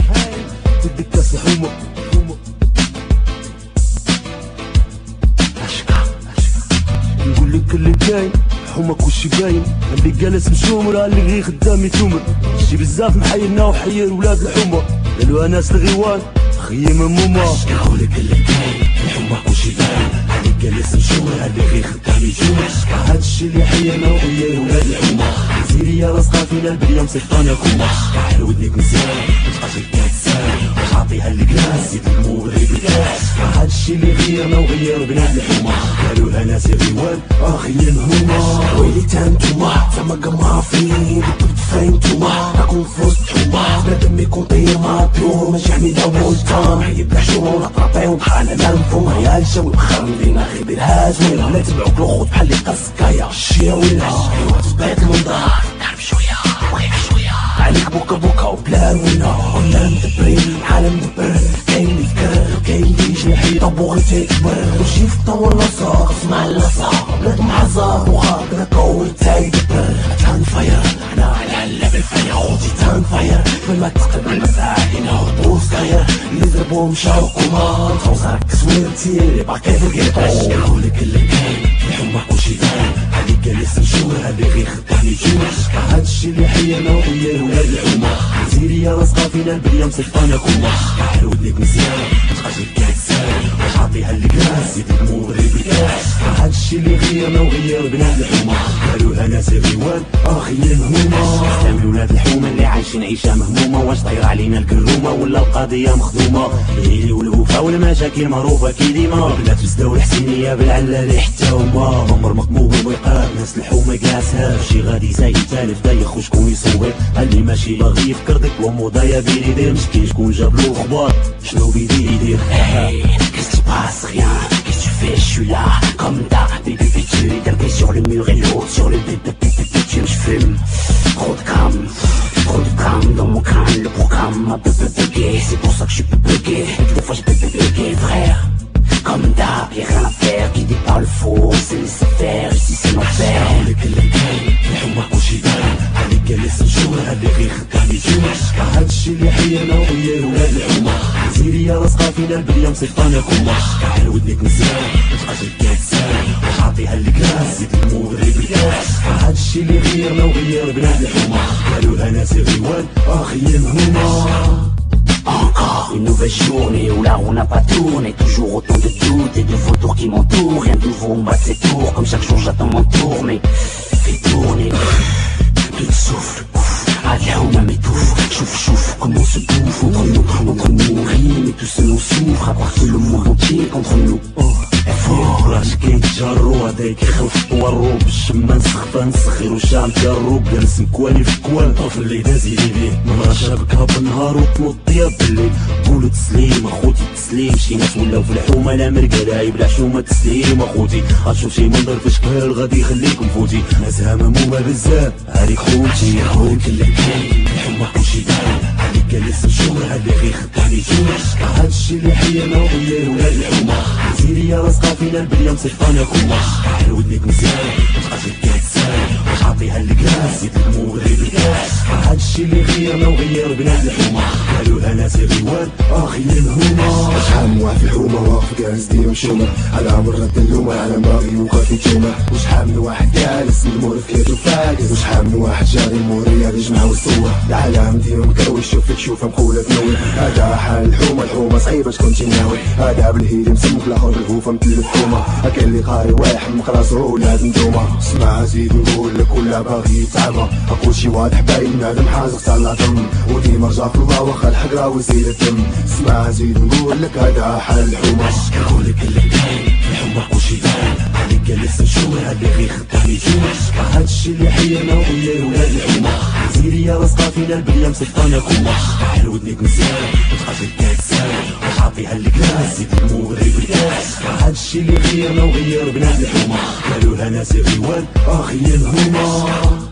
تديك كاس الحومة. نقول لك اللي كاين حومة كلشي باين، اللي جالس مشوم راه اللي غير خدام يتومر. شي بزاف محيرنا وحير ولاد الحومة، قالوها ناس الغيوان خيم همومة. نقولك اللي كاين الحومة كلشي باين، اللي جالس مشوم راه اللي غير خدام يتومر. هادشي اللي حيرنا وغير ولاد الحومة، زيري يا راسقة فينا البلية مسيطانة كومة. كحل ودنيك مزيان متبقاش الكاسان، واش عاطيها الكاس زيد المول غير بالكاس. هادشي اللي غيرنا وغير بلاد الحومة، قالوها ناس الغيوان خيم هما. ويلي تانتوما تما قمافين بالضبط فين توما، راكم في وسط حومة بنادم يكون طير ماطلوب، ماشي حميدة وولتام حيد الحشوم نطراطيو بحالنا ننفو. يا الجو بخير لينا غير بالهاجمين، ولا تبعوك الخوت بحال اللي قاسكايا الشيا ويلها. ايوا تبعت المنظر تعرف شوية وغير شوية عليك بوكا بوكا وبلا روينة. ولا مدبرين عالم مدبر، كاين اللي فكر كاين اللي يجي يحيد بوغتي تكبر. وشي في طور لاصق اسمع اللاصق بلاد محزر وخاطر كون تايدبر. تان فاير انا على هلا بالفاير خوتي تان فاير، قبل ما تقبل المساعدين هبطو سكاير. اللي ضربو مشاو كومان توزرك كسويرتي اللي باقي في الكيطو. نقولك اللي كاين الحومة كلشي باين، اللي جالس مشور اللي غير خدام يجور. هادشي اللي حيرنا وغير ولاد الحومة، زيري يا راسقة فينا البلية مسيطانة كومة. كحل ودنيك مزيان متبقاش الكاسان، واش عاطيها الكاس زيد المول غير بالكاس. هادشي اللي غيرنا وغير بلاد الحومة، قالوها ناس الغيوان خيم هما. سلام لولاد الحومة اللي عايشين عيشة مهمومة، واش طاير علينا الكرومة ولا القضية مخدومة. الهيلي والوفا والمشاكل معروفة كي ديما، البنات بزداو الحسينية بالعلالي حتى هما. عمر مقموم ويقاب ناس الحومة قاسها، شي غادي زايد تالف دايخ وشكون يصور. اللي ماشي باغي يفكر ديك دايا بيني يدير، مسكين شكون جاب له اخبار شنو بيدي يدير. Qu'est-ce qui passe? Rien. Qu'est-ce que tu fais? Je suis là, comme d'hab. Baby, tu es tapé sur le mur et l'autre sur le bébé. Je fume. Trop de grammes dans mon crâne. Le programme m'a bugué. C'est pour ça que je suis bugué. Des fois, je peux buguer, frère. Comme d'hab, y'a rien à faire. Guidé par le faux, c'est laisser faire. Ici, c'est l'enfer. نقولك اللي كاين الحومة كلشي باين، اللي جالس مشور اللي غير خدام يجور. هادشي اللي حيرنا وغير ولاد الحومة، زيري يا راسقة فينا البلية مسيطانة كومة. كحل ودنيك مزيان متبقاش الكاسان، واش عاطيها الكاس زيد المول غير بالكاس. هادشي اللي غيرنا وغير بلاد الحومة، قالوها ناس الغيوان خيم هما. Encore une nouvelle journée où la roue n'a pas tourné. Toujours autant de doutes et de vautours qui m'entourent. Rien de nouveau, on bat ses tours. Comme chaque jour j'attends mon tour, mais fais tourner. Plus de souffle, Alhaouma m'étouffe. Chouf, comment on se bouffe entre nous on rit, mais tout seul on souffre. À part que le monde entier contre nous. راش كيتجرو هداك يخلف ورو بالشما نسخفى نسخير وشام جروب جالس مكواني في كوان. طفل اللي دازي لي بيه مرة شابكها بالنهار وتنوض يا بالليل. قولو تسليم اخوتي تسليم، شي ناس ولاو في الحومة لا مرقة لاعب لا حشومة تسليم اخوتي. غتشوف شي منظر في شكال غادي يخليكم فوتي، ناس همومة بزاف هاديك خوتي. نقولك اللي كاين الحومة كلشي باين، اللي جالس مشور اللي غير خدام يجور. هادشي اللي حيرنا وغير ولاد الحومة، زيري يا راسقة فينا البلية مسيطانة كومة. كحل ودنيك مزيان متبقاش الكاسان، واش عاطيها الكاس زيد المول غير بالكاس. هادشي اللي غيرنا وغير بلاد الحومة، قالوها ناس الغيوان خيم هما. شحال من واحد في الحومة واقف جالس ديما مشومة، على مرة اللومة على باغي يوقف يتومة. وشحال من واحد جالس مدمور في كيتو فاقد، وشحال من واحد جاري موريا يجمع ويسوى. العالم ديما مكروي شوف فيك شوفها مقولة تنوي. هذا حال الحومة صعيبة تكون تناوي. هذا بالهيلي مسموك الاخر بالهوفة مثل الحومة. هاكا اللي قاري واحد من راسو لازم دومة. اسمع زيد نقول لك ولا باغي يتعبى، اقول شي واضح باين نادم حازق تاع دم. وديما رجع في الله واخا الحقرا ويزيد الدم. اسمع زيد نقول لك هذا حال الحومة. نقولك اللي كاين الحومة كلشي باين، اللي جالس مشور اللي غير خدام يجور. هادشي اللي حيرنا وغير ولاد الحومة، زيري يا راسقة فينا البلية مسيطانة كومة. كحل ودنيك مزيان متبقاش الكاسان، واش عاطيها الكاس زيد المول غير بالكاس. هادشي اللي غيرنا وغير بلاد الحومة، قالوها ناس الغيوان خيم هما.